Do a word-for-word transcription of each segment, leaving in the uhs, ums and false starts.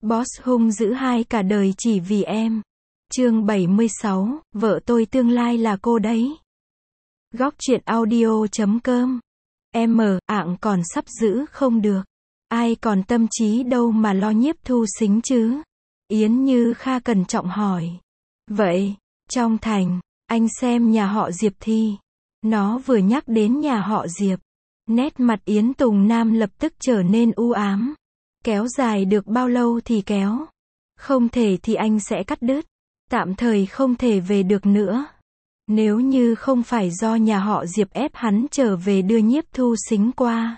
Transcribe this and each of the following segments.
Boss hung dữ hai cả đời chỉ vì em. Chương bảy mươi sáu, vợ tôi tương lai là cô đấy. Góc truyện audio chấm com. Em mờ, ạng còn sắp giữ không được. Ai còn tâm trí đâu mà lo Nhiếp Thu Xính chứ? Yến Như Kha cẩn trọng hỏi. Vậy, trong thành, anh xem nhà họ Diệp thi. Nó vừa nhắc đến nhà họ Diệp. Nét mặt Yến Tùng Nam lập tức trở nên u ám. Kéo dài được bao lâu thì kéo. Không thể thì anh sẽ cắt đứt. Tạm thời không thể về được nữa. Nếu như không phải do nhà họ Diệp ép hắn trở về đưa Nhiếp Thu Xính qua,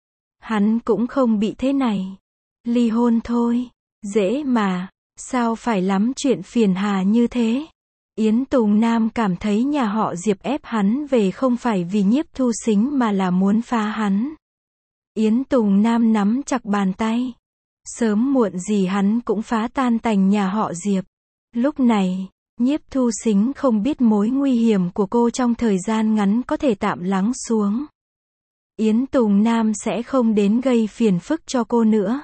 hắn cũng không bị thế này. Ly hôn thôi. Dễ mà. Sao phải lắm chuyện phiền hà như thế? Yến Tùng Nam cảm thấy nhà họ Diệp ép hắn về không phải vì Nhiếp Thu Xính mà là muốn phá hắn. Yến Tùng Nam nắm chặt bàn tay. Sớm muộn gì hắn cũng phá tan tành nhà họ Diệp. Lúc này, Nhiếp Thu Xính không biết mối nguy hiểm của cô trong thời gian ngắn có thể tạm lắng xuống. Yến Tùng Nam sẽ không đến gây phiền phức cho cô nữa.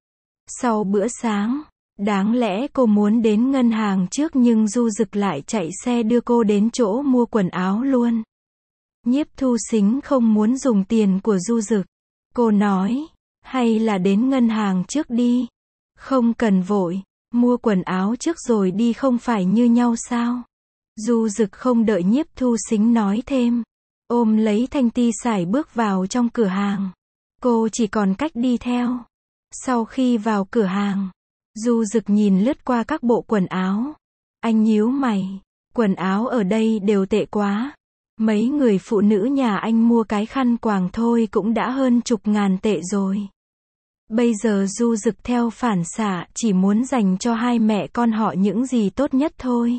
Sau bữa sáng, đáng lẽ cô muốn đến ngân hàng trước nhưng Du Dực lại chạy xe đưa cô đến chỗ mua quần áo luôn. Nhiếp Thu Xính không muốn dùng tiền của Du Dực. Cô nói, hay là đến ngân hàng trước đi. Không cần vội, mua quần áo trước rồi đi không phải như nhau sao? Du Dực không đợi Nhiếp Thu Xính nói thêm. Ôm lấy Thanh Ti sải bước vào trong cửa hàng. Cô chỉ còn cách đi theo. Sau khi vào cửa hàng, Du Dực nhìn lướt qua các bộ quần áo. Anh nhíu mày. Quần áo ở đây đều tệ quá. Mấy người phụ nữ nhà anh mua cái khăn quàng thôi cũng đã hơn chục ngàn tệ rồi. Bây giờ Du Dực theo phản xạ chỉ muốn dành cho hai mẹ con họ những gì tốt nhất thôi.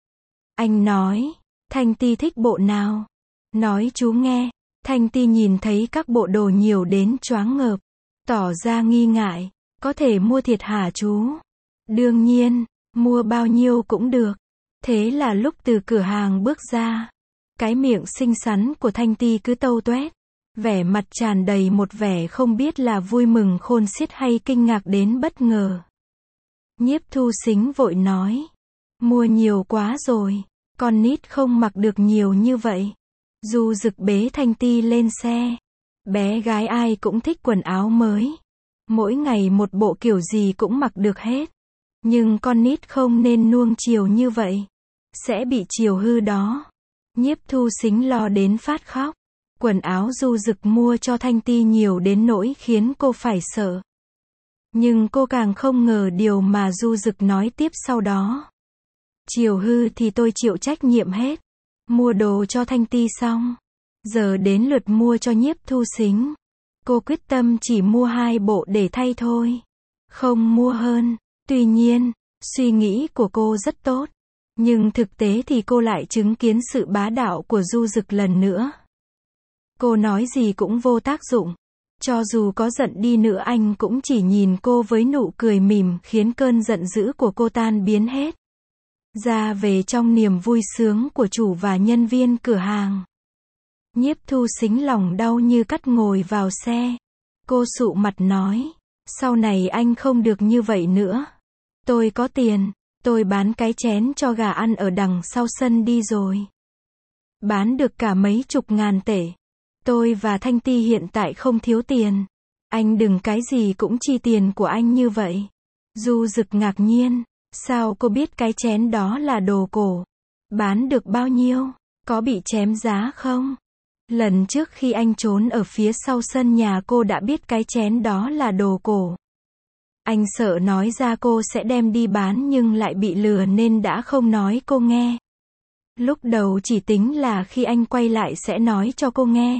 Anh nói, Thanh Ti thích bộ nào? Nói chú nghe. Thanh Ti nhìn thấy các bộ đồ nhiều đến choáng ngợp. Tỏ ra nghi ngại. Có thể mua thiệt hả chú? Đương nhiên, mua bao nhiêu cũng được. Thế là lúc từ cửa hàng bước ra, cái miệng xinh xắn của Thanh Ti cứ tâu tuét. Vẻ mặt tràn đầy một vẻ không biết là vui mừng khôn xiết hay kinh ngạc đến bất ngờ. Nhiếp Thu Xính vội nói. Mua nhiều quá rồi. Con nít không mặc được nhiều như vậy. Du Dực bế Thanh Ti lên xe. Bé gái ai cũng thích quần áo mới. Mỗi ngày một bộ kiểu gì cũng mặc được hết. Nhưng con nít không nên nuông chiều như vậy. Sẽ bị chiều hư đó. Nhiếp Thu Xính lo đến phát khóc. Quần áo Du Dực mua cho Thanh Ti nhiều đến nỗi khiến cô phải sợ. Nhưng cô càng không ngờ điều mà Du Dực nói tiếp sau đó. Chiều hư thì tôi chịu trách nhiệm hết. Mua đồ cho Thanh Ti xong. Giờ đến lượt mua cho Nhiếp Thu Xính. Cô quyết tâm chỉ mua hai bộ để thay thôi. Không mua hơn. Tuy nhiên, suy nghĩ của cô rất tốt. Nhưng thực tế thì cô lại chứng kiến sự bá đạo của Du Dực lần nữa. Cô nói gì cũng vô tác dụng. Cho dù có giận đi nữa anh cũng chỉ nhìn cô với nụ cười mỉm khiến cơn giận dữ của cô tan biến hết. Ra về trong niềm vui sướng của chủ và nhân viên cửa hàng. Nhiếp Thu Xính lòng đau như cắt ngồi vào xe. Cô sụ mặt nói. Sau này anh không được như vậy nữa. Tôi có tiền. Tôi bán cái chén cho gà ăn ở đằng sau sân đi rồi. Bán được cả mấy chục ngàn tệ. Tôi và Thanh Ti hiện tại không thiếu tiền. Anh đừng cái gì cũng chi tiền của anh như vậy. Du Dực ngạc nhiên. Sao cô biết cái chén đó là đồ cổ? Bán được bao nhiêu? Có bị chém giá không? Lần trước khi anh trốn ở phía sau sân nhà cô đã biết cái chén đó là đồ cổ. Anh sợ nói ra cô sẽ đem đi bán nhưng lại bị lừa nên đã không nói cô nghe. Lúc đầu chỉ tính là khi anh quay lại sẽ nói cho cô nghe.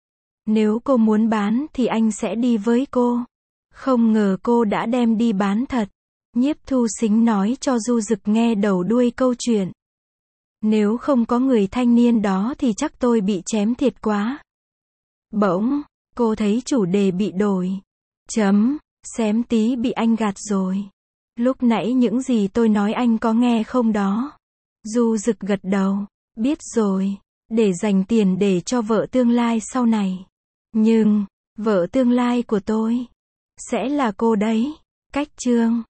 Nếu cô muốn bán thì anh sẽ đi với cô. Không ngờ cô đã đem đi bán thật. Nhiếp Thu Xính nói cho Du Dực nghe đầu đuôi câu chuyện. Nếu không có người thanh niên đó thì chắc tôi bị chém thiệt quá. Bỗng, cô thấy chủ đề bị đổi. Chấm, xém tí bị anh gạt rồi. Lúc nãy những gì tôi nói anh có nghe không đó? Du Dực gật đầu. Biết rồi, để dành tiền để cho vợ tương lai sau này. Nhưng, vợ tương lai của tôi sẽ là cô đấy. Cách chương